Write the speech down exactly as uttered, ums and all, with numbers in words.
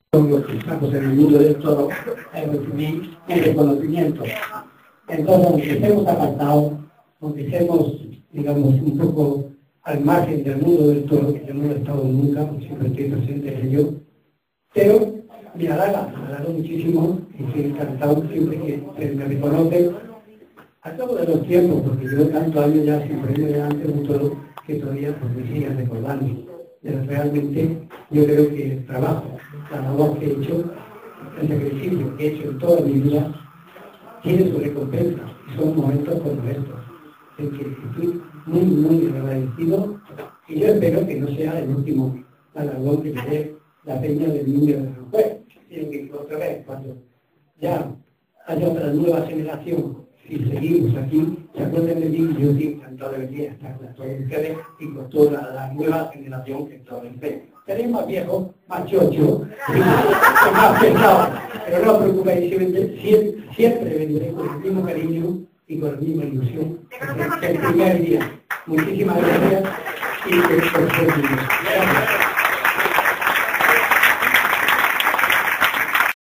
son los que estamos en el mundo del toro, recibir un reconocimiento. Entonces, aunque estemos apartados, aunque estemos, digamos, un poco al margen del mundo del toro, que yo no he estado nunca, porque siempre estoy presente en ello, pero me halaga, me halaga muchísimo y estoy encantado siempre que me reconocen a cabo de los tiempos, porque yo tantos años ya siempre me delante un toro que todavía pues, me siguen recordando. Pero realmente yo creo que el trabajo, la labor que he hecho, el sacrificio que he hecho en toda mi vida, tiene su recompensa. Y son momentos como estos, en que estoy muy, muy agradecido y yo espero que no sea el último galardón que me dé la peña del niño de San Juan, sino que otra vez, cuando ya haya otra nueva generación, si seguimos aquí, se acuerdan de mí, yo estoy encantado de venir a estar con todos ustedes y con toda la, la nueva generación que está en fe. Tenéis más viejos, más chochos, más pesados, pero no os preocupéis, siempre, siempre vendré con el mismo cariño y con la misma ilusión que el primer día. Muchísimas gracias y que os bendiga.